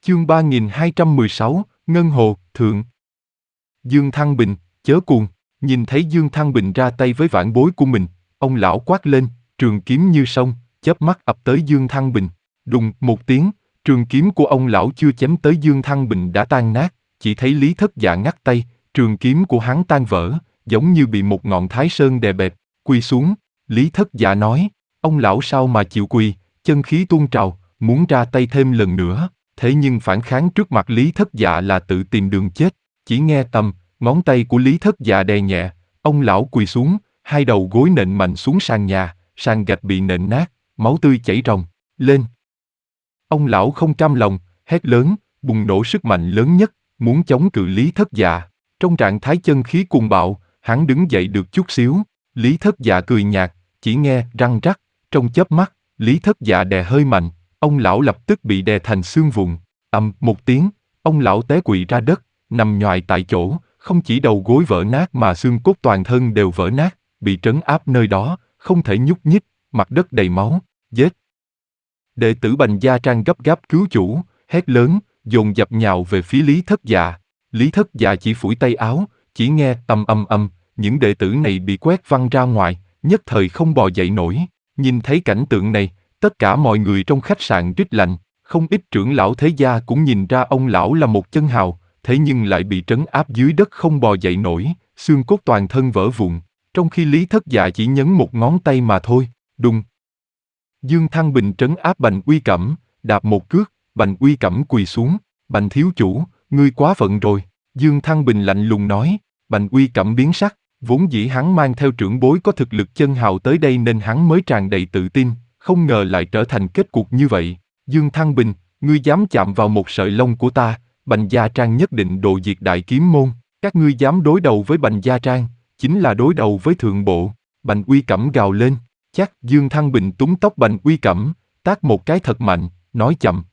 Chương 3216, Ngân Hồ, Thượng. Dương Thăng Bình, chớ cuồng. Nhìn thấy Dương Thăng Bình ra tay với vãn bối của mình, ông lão quát lên, trường kiếm như sông, chớp mắt ập tới Dương Thăng Bình. Đùng một tiếng, trường kiếm của ông lão chưa chém tới Dương Thăng Bình đã tan nát, chỉ thấy Lý Thất Dạ ngắt tay, trường kiếm của hắn tan vỡ, giống như bị một ngọn thái sơn đè bẹp, quỳ xuống. Lý Thất Dạ nói, ông lão sao mà chịu quỳ, chân khí tuôn trào, muốn ra tay thêm lần nữa. Thế nhưng phản kháng trước mặt Lý Thất Dạ là tự tìm đường chết. Chỉ nghe tầm, ngón tay của Lý Thất Dạ đè nhẹ, ông lão quỳ xuống, hai đầu gối nện mạnh xuống sàn nhà, sàn gạch bị nện nát, máu tươi chảy ròng lên. Ông lão không cam lòng, hét lớn, bùng nổ sức mạnh lớn nhất, muốn chống cự Lý Thất Dạ. Trong trạng thái chân khí cuồng bạo, hắn đứng dậy được chút xíu. Lý Thất Dạ cười nhạt, chỉ nghe răng rắc, trong chớp mắt, Lý Thất Dạ đè hơi mạnh, ông lão lập tức bị đè thành xương vụn. Một tiếng, ông lão té quỵ ra đất, nằm nhoài tại chỗ, không chỉ đầu gối vỡ nát mà xương cốt toàn thân đều vỡ nát, bị trấn áp nơi đó, không thể nhúc nhích, mặt đất đầy máu. Giết! Đệ tử Bành Gia Trang gấp gáp cứu chủ, hét lớn, dồn dập nhào về phía Lý Thất Dạ. Lý Thất Dạ chỉ phủi tay áo, chỉ nghe ầm, những đệ tử này bị quét văng ra ngoài, nhất thời không bò dậy nổi. Nhìn thấy cảnh tượng này, tất cả mọi người trong khách sạn rít lạnh, không ít trưởng lão thế gia cũng nhìn ra ông lão là một chân hào, thế nhưng lại bị trấn áp dưới đất không bò dậy nổi, xương cốt toàn thân vỡ vụn, trong khi Lý Thất Dạ chỉ nhấn một ngón tay mà thôi. Đùng! Dương Thăng Bình trấn áp Bành Uy Cẩm, đạp một cước, Bành Uy Cẩm quỳ xuống, Bành thiếu chủ, ngươi quá phận rồi. Dương Thăng Bình lạnh lùng nói. Bành Uy Cẩm biến sắc, vốn dĩ hắn mang theo trưởng bối có thực lực chân hào tới đây nên hắn mới tràn đầy tự tin, không ngờ lại trở thành kết cục như vậy. Dương Thăng Bình, ngươi dám chạm vào một sợi lông của ta, Bành Gia Trang nhất định độ diệt Đại Kiếm Môn. Các ngươi dám đối đầu với Bành Gia Trang, chính là đối đầu với thượng bộ. Bành Uy Cẩm gào lên. Chắc. Dương Thăng Bình túm tóc Bành Uy Cẩm, tát một cái thật mạnh, nói chậm.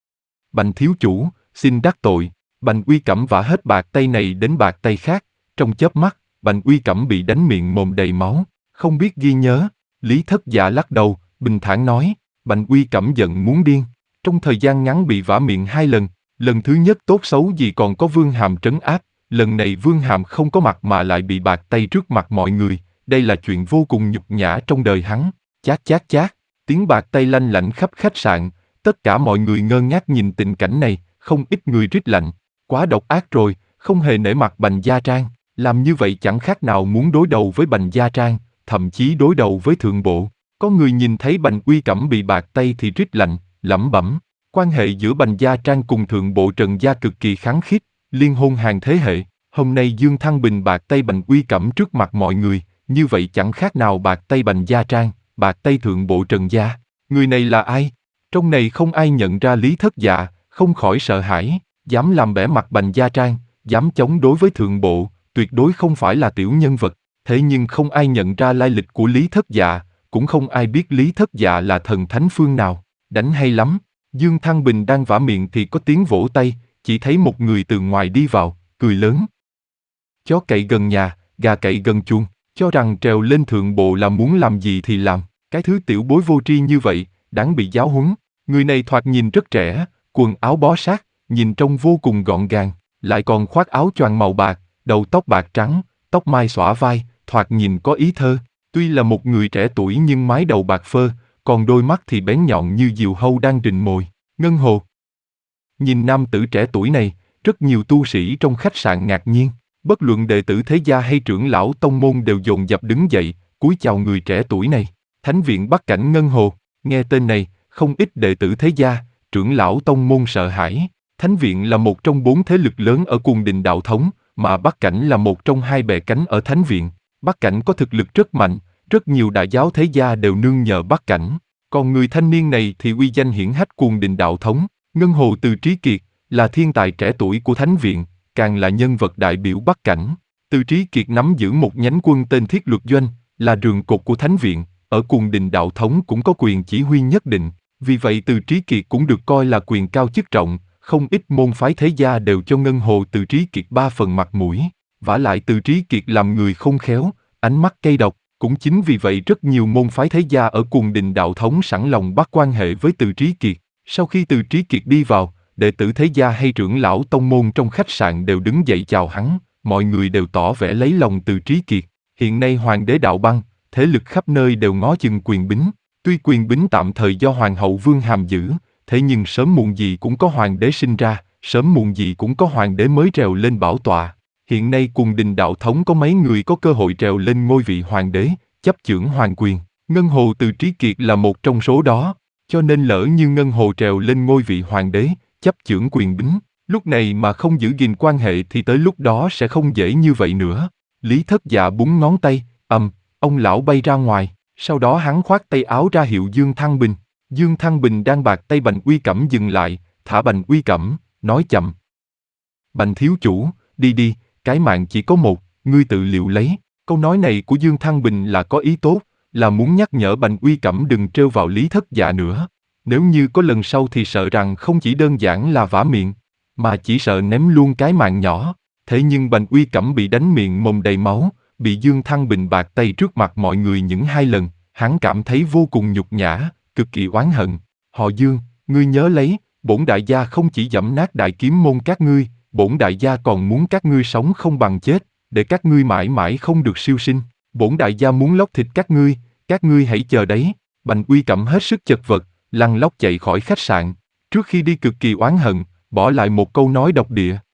Bành thiếu chủ, xin đắc tội. Bành Uy Cẩm vả hết bạc tay này đến bạc tay khác, trong chớp mắt, Bành Uy Cẩm bị đánh miệng mồm đầy máu, không biết ghi nhớ. Lý Thất Dạ lắc đầu, bình thản nói, Bành Uy Cẩm giận muốn điên. Trong thời gian ngắn bị vả miệng 2 lần, lần thứ nhất tốt xấu gì còn có Vương Hàm trấn áp, lần này Vương Hàm không có mặt mà lại bị bạc tay trước mặt mọi người, đây là chuyện vô cùng nhục nhã trong đời hắn. Chát chát chát, tiếng bạc tay lanh lảnh khắp khách sạn, tất cả mọi người ngơ ngác nhìn tình cảnh này, không ít người rít lạnh, quá độc ác rồi, không hề nể mặt Bành Gia Trang, làm như vậy chẳng khác nào muốn đối đầu với Bành Gia Trang, thậm chí đối đầu với thượng bộ. Có người nhìn thấy Bành Uy Cẩm bị bạc tay thì rít lạnh, lẩm bẩm, quan hệ giữa Bành Gia Trang cùng thượng bộ Trần Gia cực kỳ khăng khít, liên hôn hàng thế hệ. Hôm nay Dương Thăng Bình bạc tay Bành Uy Cẩm trước mặt mọi người, như vậy chẳng khác nào bạc tay Bành Gia Trang, bạc tay thượng bộ Trần Gia. Người này là ai? Trong này không ai nhận ra Lý Thất Dạ, không khỏi sợ hãi, dám làm bẽ mặt Bành Gia Trang, dám chống đối với thượng bộ, tuyệt đối không phải là tiểu nhân vật. Thế nhưng không ai nhận ra lai lịch của Lý Thất Dạ, cũng không ai biết Lý Thất Dạ là thần thánh phương nào. Đánh hay lắm. Dương Thăng Bình đang vả miệng thì có tiếng vỗ tay, chỉ thấy một người từ ngoài đi vào, cười lớn. Chó cậy gần nhà, gà cậy gần chuồng, cho rằng trèo lên thượng bộ là muốn làm gì thì làm, cái thứ tiểu bối vô tri như vậy, đáng bị giáo huấn. Người này thoạt nhìn rất trẻ, quần áo bó sát, nhìn trông vô cùng gọn gàng, lại còn khoác áo choàng màu bạc, đầu tóc bạc trắng, tóc mai xõa vai, thoạt nhìn có ý thơ. Tuy là một người trẻ tuổi nhưng mái đầu bạc phơ, còn đôi mắt thì bén nhọn như diều hâu đang rình mồi. Ngân Hồ. Nhìn nam tử trẻ tuổi này, rất nhiều tu sĩ trong khách sạn ngạc nhiên. Bất luận đệ tử thế gia hay trưởng lão tông môn đều dồn dập đứng dậy, cúi chào người trẻ tuổi này. Thánh viện Bắc Cảnh Ngân Hồ, nghe tên này, không ít đệ tử thế gia, trưởng lão tông môn sợ hãi. Thánh viện là một trong 4 thế lực lớn ở Cuồng Đình Đạo Thống, mà Bắc Cảnh là một trong 2 bè cánh ở Thánh viện. Bắc Cảnh có thực lực rất mạnh, rất nhiều đại giáo thế gia đều nương nhờ Bắc Cảnh. Còn người thanh niên này thì uy danh hiển hách Cuồng Đình Đạo Thống. Ngân Hồ Từ Trí Kiệt, là thiên tài trẻ tuổi của Thánh viện, càng là nhân vật đại biểu Bắc Cảnh. Từ Trí Kiệt nắm giữ một nhánh quân tên Thiết Luật Doanh, là rường cột của Thánh viện, ở Cuồng Đình Đạo Thống cũng có quyền chỉ huy nhất định. Vì vậy Từ Trí Kiệt cũng được coi là quyền cao chức trọng, không ít môn phái thế gia đều cho Ngân Hồ Từ Trí Kiệt 3 phần mặt mũi. Vả lại Từ Trí Kiệt làm người khôn khéo, ánh mắt cay độc, cũng chính vì vậy rất nhiều môn phái thế gia ở Cuồng Đình Đạo Thống sẵn lòng bắt quan hệ với Từ Trí Kiệt. Sau khi Từ Trí Kiệt đi vào, đệ tử thế gia hay trưởng lão tông môn trong khách sạn đều đứng dậy chào hắn, mọi người đều tỏ vẻ lấy lòng từ Trí Kiệt. Hiện nay hoàng đế đạo băng, thế lực khắp nơi đều ngó chừng quyền bính. Tuy quyền bính tạm thời do hoàng hậu Vương Hàm giữ, thế nhưng sớm muộn gì cũng có hoàng đế sinh ra, sớm muộn gì cũng có hoàng đế mới trèo lên bảo tọa. Hiện nay Quần Đình đạo thống có mấy người có cơ hội trèo lên ngôi vị hoàng đế, chấp chưởng hoàng quyền. Ngân Hồ từ Trí Kiệt là một trong số đó, cho nên lỡ như Ngân Hồ trèo lên ngôi vị hoàng đế, chấp chưởng quyền bính, lúc này mà không giữ gìn quan hệ thì tới lúc đó sẽ không dễ như vậy nữa. Lý Thất Dạ búng ngón tay, ông lão bay ra ngoài, sau đó hắn khoát tay áo ra hiệu Dương Thăng Bình. Dương Thăng Bình đang bạc tay Bành Uy Cẩm dừng lại, thả Bành Uy Cẩm, nói chậm. Bành thiếu chủ, đi đi, cái mạng chỉ có một, ngươi tự liệu lấy. Câu nói này của Dương Thăng Bình là có ý tốt, là muốn nhắc nhở Bành Uy Cẩm đừng trêu vào Lý Thất Dạ nữa. Nếu như có lần sau thì sợ rằng không chỉ đơn giản là vả miệng, mà chỉ sợ ném luôn cái mạng nhỏ. Thế nhưng Bành Uy Cẩm bị đánh miệng mồm đầy máu, bị Dương Thăng Bình bạc tay trước mặt mọi người những 2 lần, hắn cảm thấy vô cùng nhục nhã, cực kỳ oán hận. Họ Dương, ngươi nhớ lấy, bổn đại gia không chỉ giẫm nát đại kiếm môn các ngươi, bổn đại gia còn muốn các ngươi sống không bằng chết, để các ngươi mãi mãi không được siêu sinh. Bổn đại gia muốn lóc thịt các ngươi hãy chờ đấy. Bành Uy Cẩm hết sức chật vật, lăn lóc chạy khỏi khách sạn. Trước khi đi cực kỳ oán hận, bỏ lại một câu nói độc địa.